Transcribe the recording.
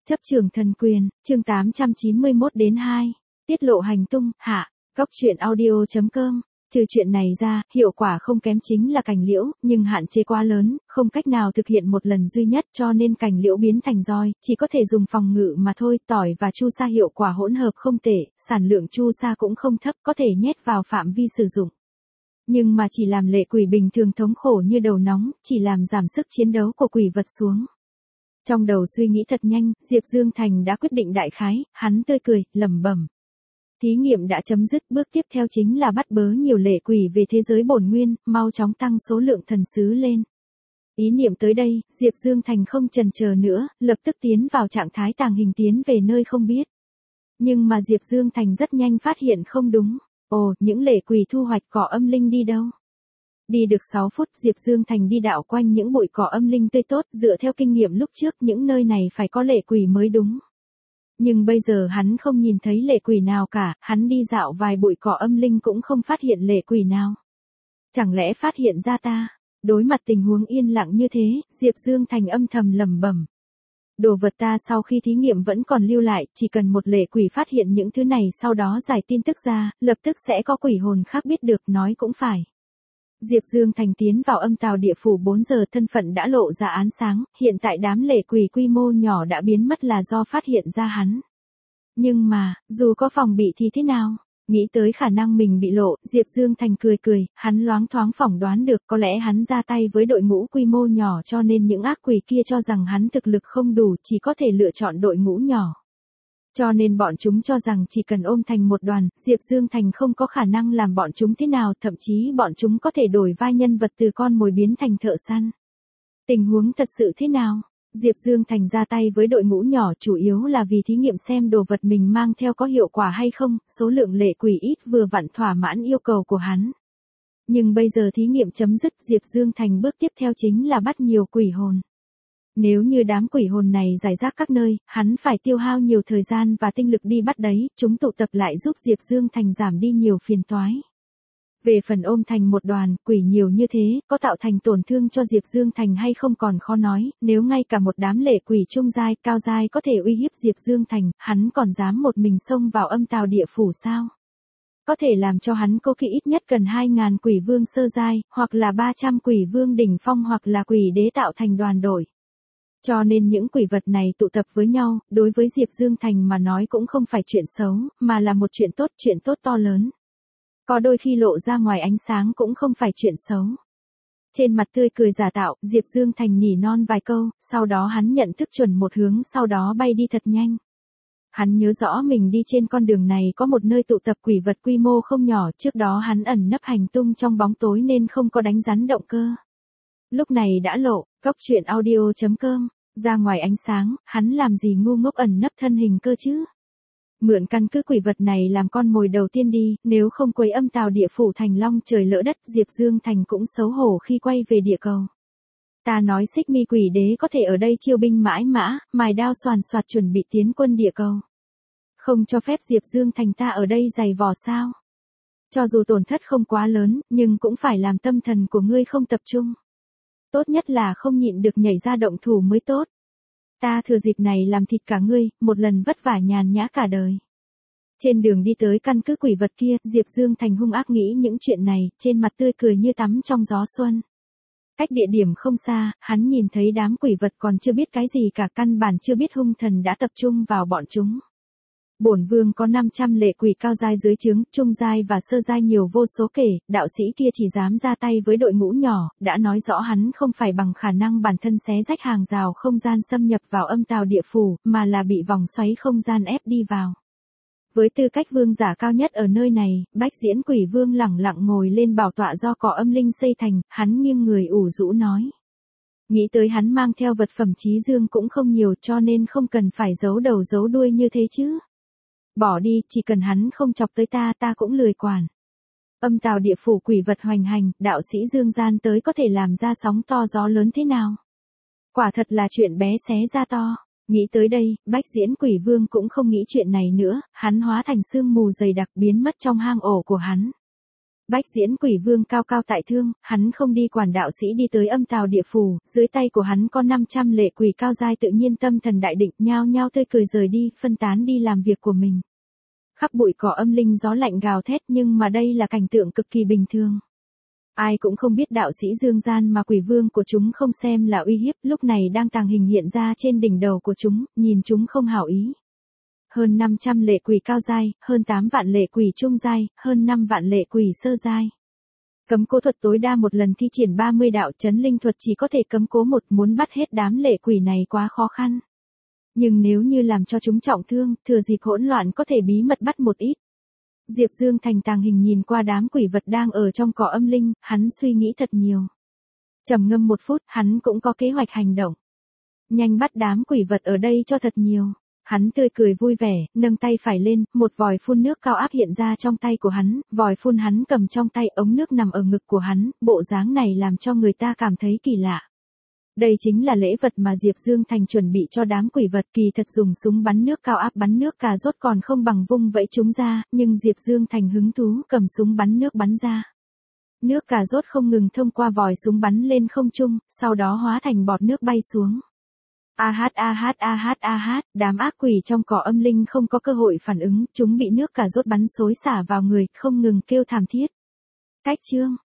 Chấp trường thần quyền, chương 891 đến 2. Tiết lộ hành tung, hạ. Góc truyện audio.com. Trừ chuyện này ra, hiệu quả không kém chính là cành liễu, nhưng hạn chế quá lớn, không cách nào thực hiện một lần duy nhất cho nên cành liễu biến thành roi, chỉ có thể dùng phòng ngự mà thôi. Tỏi và chu sa hiệu quả hỗn hợp không tệ, sản lượng chu sa cũng không thấp, có thể nhét vào phạm vi sử dụng. Nhưng mà chỉ làm lệ quỷ bình thường thống khổ như đầu nóng, chỉ làm giảm sức chiến đấu của quỷ vật xuống. Trong đầu suy nghĩ thật nhanh, Diệp Dương Thành đã quyết định đại khái, hắn tươi cười, lẩm bẩm. Thí nghiệm đã chấm dứt, bước tiếp theo chính là bắt bớ nhiều lệ quỷ về thế giới bổn nguyên, mau chóng tăng số lượng thần sứ lên. Ý niệm tới đây, Diệp Dương Thành không chần chờ nữa, lập tức tiến vào trạng thái tàng hình tiến về nơi không biết. Nhưng mà Diệp Dương Thành rất nhanh phát hiện không đúng. Ồ, những lệ quỷ thu hoạch cỏ âm linh đi đâu? Đi được 6 phút, Diệp Dương Thành đi dạo quanh những bụi cỏ âm linh tươi tốt, dựa theo kinh nghiệm lúc trước những nơi này phải có lệ quỷ mới đúng. Nhưng bây giờ hắn không nhìn thấy lệ quỷ nào cả, hắn đi dạo vài bụi cỏ âm linh cũng không phát hiện lệ quỷ nào. Chẳng lẽ phát hiện ra ta? Đối mặt tình huống yên lặng như thế, Diệp Dương Thành âm thầm lẩm bẩm. Đồ vật ta sau khi thí nghiệm vẫn còn lưu lại, chỉ cần một lệ quỷ phát hiện những thứ này sau đó giải tin tức ra, lập tức sẽ có quỷ hồn khác biết được, nói cũng phải. Diệp Dương Thành tiến vào âm tào địa phủ 4 giờ, thân phận đã lộ ra ánh sáng, hiện tại đám lệ quỷ quy mô nhỏ đã biến mất là do phát hiện ra hắn. Nhưng mà, dù có phòng bị thì thế nào? Nghĩ tới khả năng mình bị lộ, Diệp Dương Thành cười, hắn loáng thoáng phỏng đoán được có lẽ hắn ra tay với đội ngũ quy mô nhỏ cho nên những ác quỷ kia cho rằng hắn thực lực không đủ, chỉ có thể lựa chọn đội ngũ nhỏ. Cho nên bọn chúng cho rằng chỉ cần ôm thành một đoàn, Diệp Dương Thành không có khả năng làm bọn chúng thế nào, thậm chí bọn chúng có thể đổi vai nhân vật từ con mồi biến thành thợ săn. Tình huống thật sự thế nào? Diệp Dương Thành ra tay với đội ngũ nhỏ chủ yếu là vì thí nghiệm xem đồ vật mình mang theo có hiệu quả hay không, số lượng lệ quỷ ít vừa vặn thỏa mãn yêu cầu của hắn. Nhưng bây giờ thí nghiệm chấm dứt, Diệp Dương Thành bước tiếp theo chính là bắt nhiều quỷ hồn. Nếu như đám quỷ hồn này rải rác các nơi, hắn phải tiêu hao nhiều thời gian và tinh lực đi bắt đấy, chúng tụ tập lại giúp Diệp Dương Thành giảm đi nhiều phiền toái. Về phần ôm thành một đoàn, quỷ nhiều như thế, có tạo thành tổn thương cho Diệp Dương Thành hay không còn khó nói, nếu ngay cả một đám lệ quỷ trung giai, cao giai có thể uy hiếp Diệp Dương Thành, hắn còn dám một mình xông vào âm tào địa phủ sao? Có thể làm cho hắn cố kỵ ít nhất cần 2.000 quỷ vương sơ giai, hoặc là 300 quỷ vương đỉnh phong hoặc là quỷ đế tạo thành đoàn đội. Cho nên những quỷ vật này tụ tập với nhau, đối với Diệp Dương Thành mà nói cũng không phải chuyện xấu, mà là một chuyện tốt to lớn. Có đôi khi lộ ra ngoài ánh sáng cũng không phải chuyện xấu. Trên mặt tươi cười giả tạo, Diệp Dương Thành nỉ non vài câu, sau đó hắn nhận thức chuẩn một hướng, sau đó bay đi thật nhanh. Hắn nhớ rõ mình đi trên con đường này có một nơi tụ tập quỷ vật quy mô không nhỏ, trước đó hắn ẩn nấp hành tung trong bóng tối nên không có đánh rắn động cơ. Lúc này đã lộ, góc truyện audio.com, ra ngoài ánh sáng, hắn làm gì ngu ngốc ẩn nấp thân hình cơ chứ? Mượn căn cứ quỷ vật này làm con mồi đầu tiên đi, nếu không quấy âm tào địa phủ thành long trời lỡ đất, Diệp Dương Thành cũng xấu hổ khi quay về địa cầu. Ta nói xích mi quỷ đế có thể ở đây chiêu binh mãi mã, mài đao xoàn xoạt chuẩn bị tiến quân địa cầu. Không cho phép Diệp Dương Thành ta ở đây giày vò sao? Cho dù tổn thất không quá lớn, nhưng cũng phải làm tâm thần của ngươi không tập trung. Tốt nhất là không nhịn được nhảy ra động thủ mới tốt. Ta thừa dịp này làm thịt cả ngươi, một lần vất vả nhàn nhã cả đời. Trên đường đi tới căn cứ quỷ vật kia, Diệp Dương Thành hung ác nghĩ những chuyện này, trên mặt tươi cười như tắm trong gió xuân. Cách địa điểm không xa, hắn nhìn thấy đám quỷ vật còn chưa biết cái gì cả, căn bản chưa biết hung thần đã tập trung vào bọn chúng. Bổn vương có 500 lệ quỷ cao giai dưới trướng, trung giai và sơ giai nhiều vô số kể, đạo sĩ kia chỉ dám ra tay với đội ngũ nhỏ, đã nói rõ hắn không phải bằng khả năng bản thân xé rách hàng rào không gian xâm nhập vào âm tào địa phủ, mà là bị vòng xoáy không gian ép đi vào. Với tư cách vương giả cao nhất ở nơi này, Bách Diễn Quỷ Vương lẳng lặng ngồi lên bảo tọa do cỏ âm linh xây thành, hắn nghiêng người ủ rũ nói. Nghĩ tới hắn mang theo vật phẩm chí dương cũng không nhiều cho nên không cần phải giấu đầu giấu đuôi như thế chứ. Bỏ đi, chỉ cần hắn không chọc tới ta cũng lười quản. Âm tào địa phủ quỷ vật hoành hành, đạo sĩ dương gian tới có thể làm ra sóng to gió lớn thế nào? Quả thật là chuyện bé xé ra to. Nghĩ tới đây, Bách Diễn Quỷ Vương cũng không nghĩ chuyện này nữa, hắn hóa thành sương mù dày đặc biến mất trong hang ổ của hắn. Bách diễn quỷ vương cao cao tại thương, hắn không đi quản đạo sĩ đi tới âm tào địa phủ, dưới tay của hắn có 500 lệ quỷ cao giai tự nhiên tâm thần đại định, nhao nhao tươi cười rời đi, phân tán đi làm việc của mình. Khắp bụi cỏ âm linh gió lạnh gào thét, nhưng mà đây là cảnh tượng cực kỳ bình thường. Ai cũng không biết đạo sĩ dương gian mà quỷ vương của chúng không xem là uy hiếp, lúc này đang tàng hình hiện ra trên đỉnh đầu của chúng, nhìn chúng không hảo ý. Hơn 500 lệ quỷ cao giai, hơn 8 vạn lệ quỷ trung giai, hơn 5 vạn lệ quỷ sơ giai. Cấm cố thuật tối đa một lần thi triển 30 đạo chấn linh thuật chỉ có thể cấm cố một, muốn bắt hết đám lệ quỷ này quá khó khăn. Nhưng nếu như làm cho chúng trọng thương, thừa dịp hỗn loạn có thể bí mật bắt một ít. Diệp Dương Thành tàng hình nhìn qua đám quỷ vật đang ở trong cỏ âm linh, hắn suy nghĩ thật nhiều. Trầm ngâm một phút, hắn cũng có kế hoạch hành động. Nhanh bắt đám quỷ vật ở đây cho thật nhiều. Hắn tươi cười vui vẻ, nâng tay phải lên, một vòi phun nước cao áp hiện ra trong tay của hắn, vòi phun hắn cầm trong tay, ống nước nằm ở ngực của hắn, bộ dáng này làm cho người ta cảm thấy kỳ lạ. Đây chính là lễ vật mà Diệp Dương Thành chuẩn bị cho đám quỷ vật, kỳ thật dùng súng bắn nước cao áp bắn nước cà rốt còn không bằng vung vẫy chúng ra, nhưng Diệp Dương Thành hứng thú cầm súng bắn nước bắn ra. Nước cà rốt không ngừng thông qua vòi súng bắn lên không trung, sau đó hóa thành bọt nước bay xuống. Đám ác quỷ trong cỏ âm linh không có cơ hội phản ứng, chúng bị nước cà rốt bắn xối xả vào người, không ngừng kêu thảm thiết. Cách chương